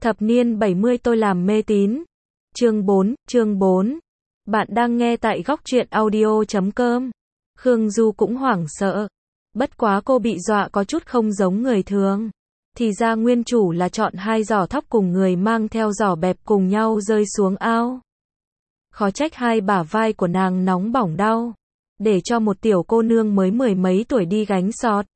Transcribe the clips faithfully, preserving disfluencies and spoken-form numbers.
Thập niên bảy mươi tôi làm mê tín. Chương bốn, chương bốn. Bạn đang nghe tại góc truyện audio chấm com. Khương Du cũng hoảng sợ. Bất quá cô bị dọa có chút không giống người thường. Thì ra nguyên chủ là chọn hai giỏ thóc cùng người mang theo giỏ bẹp cùng nhau rơi xuống ao. Khó trách hai bả vai của nàng nóng bỏng đau. Để cho một tiểu cô nương mới mười mấy tuổi đi gánh sọt.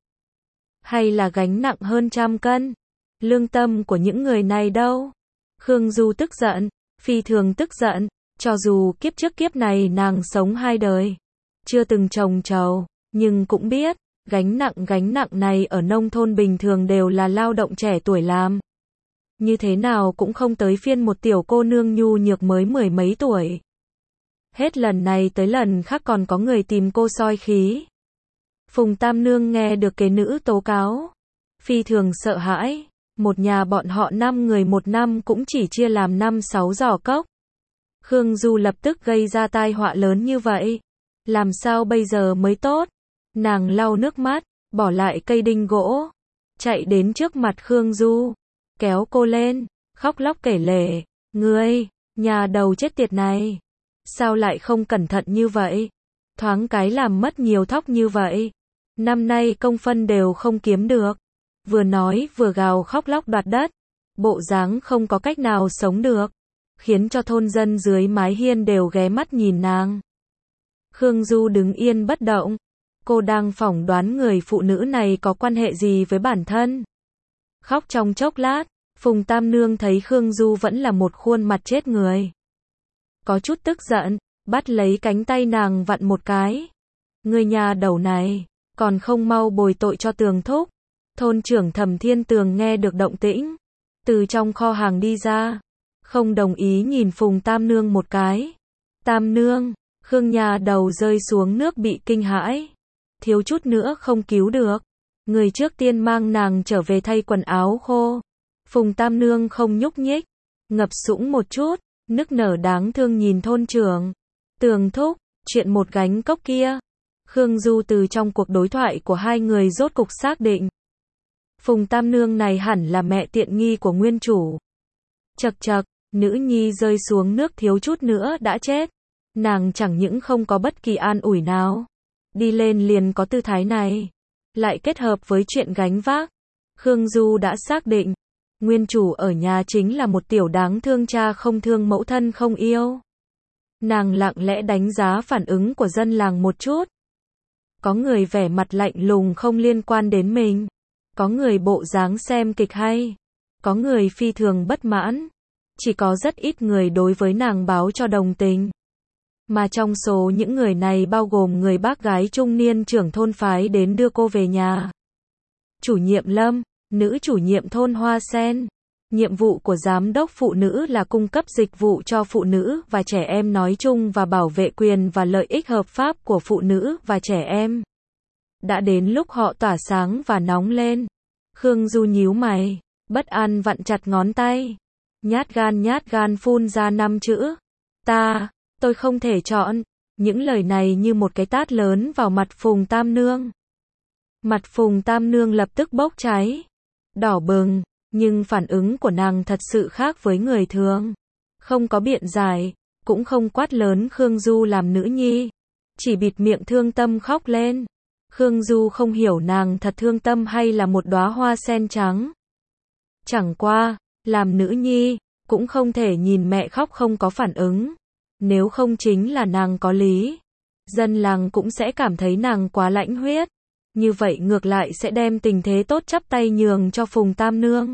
Hay là gánh nặng hơn trăm cân. Lương tâm của những người này đâu? Khương Du tức giận, phi thường tức giận, cho dù kiếp trước kiếp này nàng sống hai đời, chưa từng trồng trầu, nhưng cũng biết, gánh nặng gánh nặng này ở nông thôn bình thường đều là lao động trẻ tuổi làm. Như thế nào cũng không tới phiên một tiểu cô nương nhu nhược mới mười mấy tuổi. Hết lần này tới lần khác còn có người tìm cô soi khí. Phùng Tam Nương nghe được kế nữ tố cáo, phi thường sợ hãi. Một nhà bọn họ năm người một năm cũng chỉ chia làm năm sáu giỏ cốc. Khương Du lập tức gây ra tai họa lớn như vậy. Làm sao bây giờ mới tốt? Nàng lau nước mắt, bỏ lại cây đinh gỗ, chạy đến trước mặt Khương Du, kéo cô lên, khóc lóc kể lể. Ngươi, nhà đầu chết tiệt này, sao lại không cẩn thận như vậy? Thoáng cái làm mất nhiều thóc như vậy. Năm nay công phân đều không kiếm được. Vừa nói vừa gào khóc lóc đoạt đất, bộ dáng không có cách nào sống được, khiến cho thôn dân dưới mái hiên đều ghé mắt nhìn nàng. Khương Du đứng yên bất động, cô đang phỏng đoán người phụ nữ này có quan hệ gì với bản thân. Khóc trong chốc lát, Phùng Tam Nương thấy Khương Du vẫn là một khuôn mặt chết người. Có chút tức giận, bắt lấy cánh tay nàng vặn một cái. Người nhà đầu này, còn không mau bồi tội cho Tường thúc. Thôn trưởng Thẩm Thiên Tường nghe được động tĩnh, từ trong kho hàng đi ra, không đồng ý nhìn Phùng Tam Nương một cái. Tam Nương, Khương nhà đầu rơi xuống nước bị kinh hãi, thiếu chút nữa không cứu được. Người trước tiên mang nàng trở về thay quần áo khô. Phùng Tam Nương không nhúc nhích, ngập sũng một chút, nức nở đáng thương nhìn thôn trưởng. Tường thúc, chuyện một gánh cốc kia. Khương Du từ trong cuộc đối thoại của hai người rốt cục xác định. Phùng Tam Nương này hẳn là mẹ tiện nghi của nguyên chủ. Chậc chậc, nữ nhi rơi xuống nước thiếu chút nữa đã chết. Nàng chẳng những không có bất kỳ an ủi nào. Đi lên liền có tư thái này. Lại kết hợp với chuyện gánh vác. Khương Du đã xác định. Nguyên chủ ở nhà chính là một tiểu đáng thương cha không thương mẫu thân không yêu. Nàng lặng lẽ đánh giá phản ứng của dân làng một chút. Có người vẻ mặt lạnh lùng không liên quan đến mình. Có người bộ dáng xem kịch hay. Có người phi thường bất mãn. Chỉ có rất ít người đối với nàng báo cho đồng tình. Mà trong số những người này bao gồm người bác gái trung niên trưởng thôn phái đến đưa cô về nhà. Chủ nhiệm Lâm, nữ chủ nhiệm thôn Hoa Sen. Nhiệm vụ của giám đốc phụ nữ là cung cấp dịch vụ cho phụ nữ và trẻ em nói chung và bảo vệ quyền và lợi ích hợp pháp của phụ nữ và trẻ em. Đã đến lúc họ tỏa sáng và nóng lên. Khương Du nhíu mày, bất an vặn chặt ngón tay. Nhát gan nhát gan phun ra năm chữ. Ta, tôi không thể chọn. Những lời này như một cái tát lớn vào mặt Phùng Tam Nương. Mặt Phùng Tam Nương lập tức bốc cháy. Đỏ bừng, nhưng phản ứng của nàng thật sự khác với người thường. Không có biện giải, cũng không quát lớn Khương Du làm nữ nhi. Chỉ bịt miệng thương tâm khóc lên. Khương Du không hiểu nàng thật thương tâm hay là một đóa hoa sen trắng. Chẳng qua, làm nữ nhi, cũng không thể nhìn mẹ khóc không có phản ứng. Nếu không chính là nàng có lý. Dân làng cũng sẽ cảm thấy nàng quá lãnh huyết. Như vậy ngược lại sẽ đem tình thế tốt chắp tay nhường cho Phùng Tam Nương.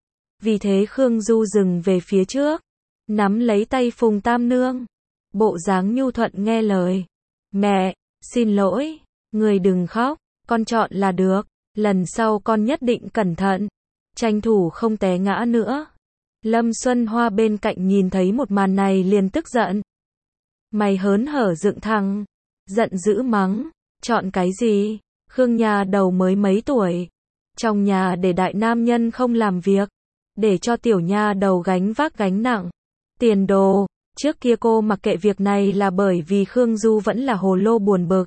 Vì thế Khương Du dừng về phía trước, nắm lấy tay Phùng Tam Nương. Bộ dáng nhu thuận nghe lời. Mẹ, xin lỗi. Người đừng khóc, con chọn là được, lần sau con nhất định cẩn thận, tranh thủ không té ngã nữa. Lâm Xuân Hoa bên cạnh nhìn thấy một màn này liền tức giận. Mày hớn hở dựng thẳng, giận dữ mắng, chọn cái gì? Khương nhà đầu mới mấy tuổi, trong nhà để đại nam nhân không làm việc, để cho tiểu nha đầu gánh vác gánh nặng, tiền đồ. Trước kia cô mặc kệ việc này là bởi vì Khương Du vẫn là hồ lô buồn bực.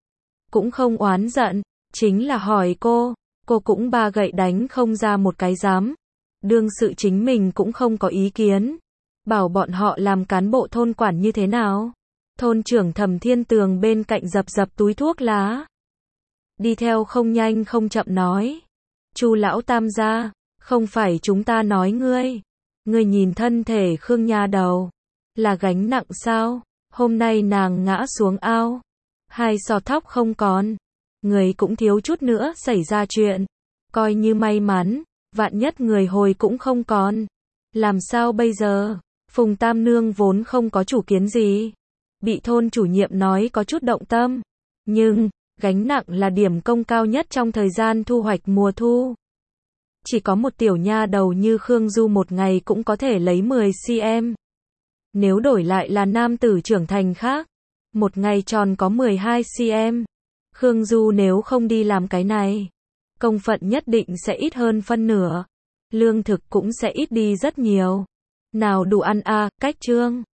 Cũng không oán giận, chính là hỏi cô, cô cũng ba gậy đánh không ra một cái dám. Đương sự chính mình cũng không có ý kiến. Bảo bọn họ làm cán bộ thôn quản như thế nào? Thôn trưởng Thẩm Thiên Tường bên cạnh dập dập túi thuốc lá. Đi theo không nhanh không chậm nói. Chu lão tam gia, không phải chúng ta nói ngươi. Ngươi nhìn thân thể Khương nha đầu. Là gánh nặng sao? Hôm nay nàng ngã xuống ao. Hai sọ tóc không còn. Người cũng thiếu chút nữa xảy ra chuyện. Coi như may mắn, vạn nhất người hồi cũng không còn. Làm sao bây giờ? Phùng Tam Nương vốn không có chủ kiến gì. Bị thôn chủ nhiệm nói có chút động tâm. Nhưng, gánh nặng là điểm công cao nhất trong thời gian thu hoạch mùa thu. Chỉ có một tiểu nha đầu như Khương Du một ngày cũng có thể lấy mười xăng-ti-mét. Nếu đổi lại là nam tử trưởng thành khác, một ngày tròn có mười hai xăng-ti-mét. Khương Du nếu không đi làm cái này, công phận nhất định sẽ ít hơn phân nửa. Lương thực cũng sẽ ít đi rất nhiều. Nào đủ ăn à, cách trương.